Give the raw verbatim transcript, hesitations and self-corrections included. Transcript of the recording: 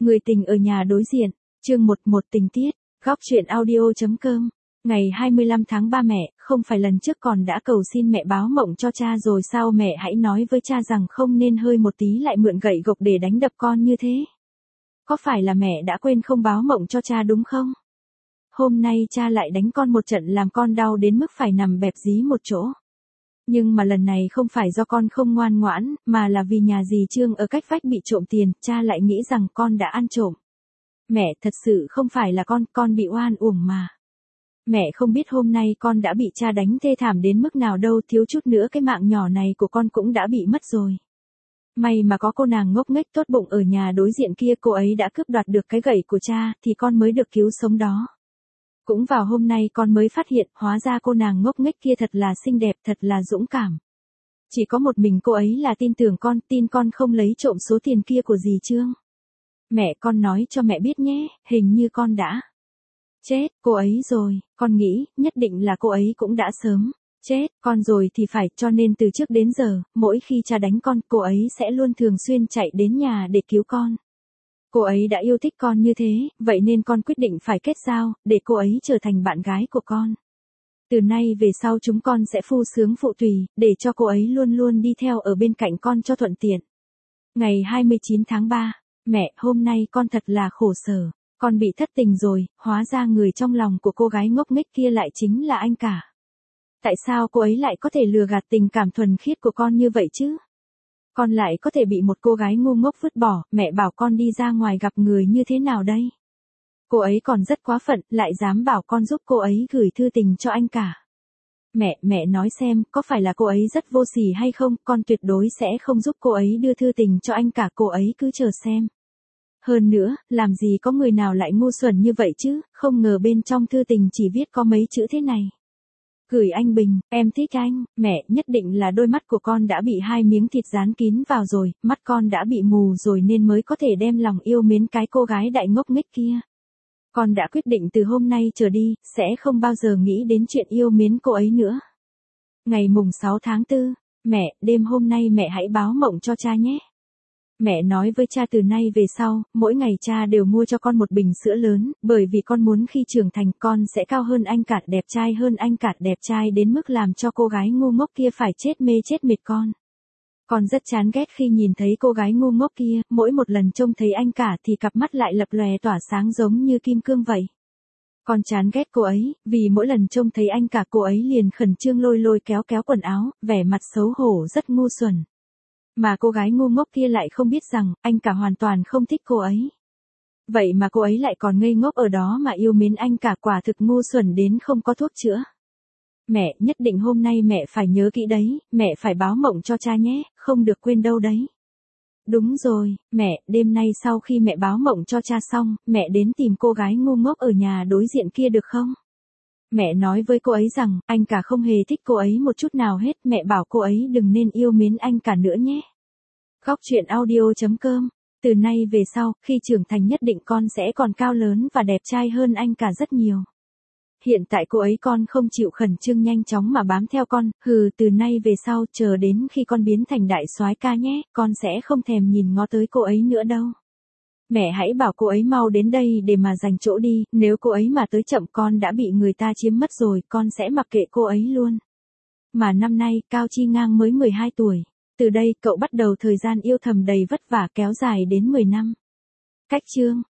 Người tình ở nhà đối diện, chương một một tình tiết, góc truyện audio.com. Ngày hai mươi lăm tháng ba mẹ, không phải lần trước còn đã cầu xin mẹ báo mộng cho cha rồi sao, mẹ hãy nói với cha rằng không nên hơi một tí lại mượn gậy gộc để đánh đập con như thế. Có phải là mẹ đã quên không báo mộng cho cha đúng không? Hôm nay cha lại đánh con một trận làm con đau đến mức phải nằm bẹp dí một chỗ. Nhưng mà lần này không phải do con không ngoan ngoãn, mà là vì nhà dì Trương ở cách vách bị trộm tiền, cha lại nghĩ rằng con đã ăn trộm. Mẹ, thật sự không phải là con, con bị oan uổng mà. Mẹ không biết hôm nay con đã bị cha đánh thê thảm đến mức nào đâu, thiếu chút nữa cái mạng nhỏ này của con cũng đã bị mất rồi. May mà có cô nàng ngốc nghếch tốt bụng ở nhà đối diện kia, cô ấy đã cướp đoạt được cái gậy của cha, thì con mới được cứu sống đó. Cũng vào hôm nay con mới phát hiện, hóa ra cô nàng ngốc nghếch kia thật là xinh đẹp, thật là dũng cảm. Chỉ có một mình cô ấy là tin tưởng con, tin con không lấy trộm số tiền kia của dì Trương. Mẹ, con nói cho mẹ biết nhé, hình như con đã chết cô ấy rồi, con nghĩ, nhất định là cô ấy cũng đã sớm chết con rồi thì phải, cho nên từ trước đến giờ, mỗi khi cha đánh con, cô ấy sẽ luôn thường xuyên chạy đến nhà để cứu con. Cô ấy đã yêu thích con như thế, vậy nên con quyết định phải kết giao, để cô ấy trở thành bạn gái của con. Từ nay về sau chúng con sẽ phu sướng phụ tùy, để cho cô ấy luôn luôn đi theo ở bên cạnh con cho thuận tiện. Ngày hai mươi chín tháng ba, mẹ, hôm nay con thật là khổ sở, con bị thất tình rồi, hóa ra người trong lòng của cô gái ngốc nghếch kia lại chính là anh cả. Tại sao cô ấy lại có thể lừa gạt tình cảm thuần khiết của con như vậy chứ? Con lại có thể bị một cô gái ngu ngốc vứt bỏ, mẹ bảo con đi ra ngoài gặp người như thế nào đây? Cô ấy còn rất quá phận, lại dám bảo con giúp cô ấy gửi thư tình cho anh cả. Mẹ, mẹ nói xem, có phải là cô ấy rất vô sỉ hay không, con tuyệt đối sẽ không giúp cô ấy đưa thư tình cho anh cả, cô ấy cứ chờ xem. Hơn nữa, làm gì có người nào lại ngu xuẩn như vậy chứ, không ngờ bên trong thư tình chỉ viết có mấy chữ thế này. Gửi anh Bình, em thích anh. Mẹ, nhất định là đôi mắt của con đã bị hai miếng thịt dán kín vào rồi, mắt con đã bị mù rồi nên mới có thể đem lòng yêu mến cái cô gái đại ngốc nghếch kia. Con đã quyết định từ hôm nay trở đi, sẽ không bao giờ nghĩ đến chuyện yêu mến cô ấy nữa. Ngày mùng sáu tháng tư, mẹ, đêm hôm nay mẹ hãy báo mộng cho cha nhé. Mẹ nói với cha từ nay về sau, mỗi ngày cha đều mua cho con một bình sữa lớn, bởi vì con muốn khi trưởng thành con sẽ cao hơn anh cả, đẹp trai hơn anh cả, đẹp trai đến mức làm cho cô gái ngu ngốc kia phải chết mê chết mệt con. Con rất chán ghét khi nhìn thấy cô gái ngu ngốc kia, mỗi một lần trông thấy anh cả thì cặp mắt lại lập lòe tỏa sáng giống như kim cương vậy. Con chán ghét cô ấy, vì mỗi lần trông thấy anh cả cô ấy liền khẩn trương lôi lôi kéo kéo quần áo, vẻ mặt xấu hổ rất ngu xuẩn. Mà cô gái ngu ngốc kia lại không biết rằng, anh cả hoàn toàn không thích cô ấy. Vậy mà cô ấy lại còn ngây ngốc ở đó mà yêu mến anh cả, quả thực ngu xuẩn đến không có thuốc chữa. Mẹ, nhất định hôm nay mẹ phải nhớ kỹ đấy, mẹ phải báo mộng cho cha nhé, không được quên đâu đấy. Đúng rồi, mẹ, đêm nay sau khi mẹ báo mộng cho cha xong, mẹ đến tìm cô gái ngu ngốc ở nhà đối diện kia được không? Mẹ nói với cô ấy rằng, anh cả không hề thích cô ấy một chút nào hết, mẹ bảo cô ấy đừng nên yêu mến anh cả nữa nhé. Góc truyện audio.com. Từ nay về sau, khi trưởng thành nhất định con sẽ còn cao lớn và đẹp trai hơn anh cả rất nhiều. Hiện tại cô ấy con không chịu khẩn trương nhanh chóng mà bám theo con, hừ, từ nay về sau, chờ đến khi con biến thành đại soái ca nhé, con sẽ không thèm nhìn ngó tới cô ấy nữa đâu. Mẹ hãy bảo cô ấy mau đến đây để mà giành chỗ đi, nếu cô ấy mà tới chậm con đã bị người ta chiếm mất rồi, con sẽ mặc kệ cô ấy luôn. Mà năm nay, Cao Chi Ngang mới mười hai tuổi. Từ đây, cậu bắt đầu thời gian yêu thầm đầy vất vả kéo dài đến mười năm. Cách chương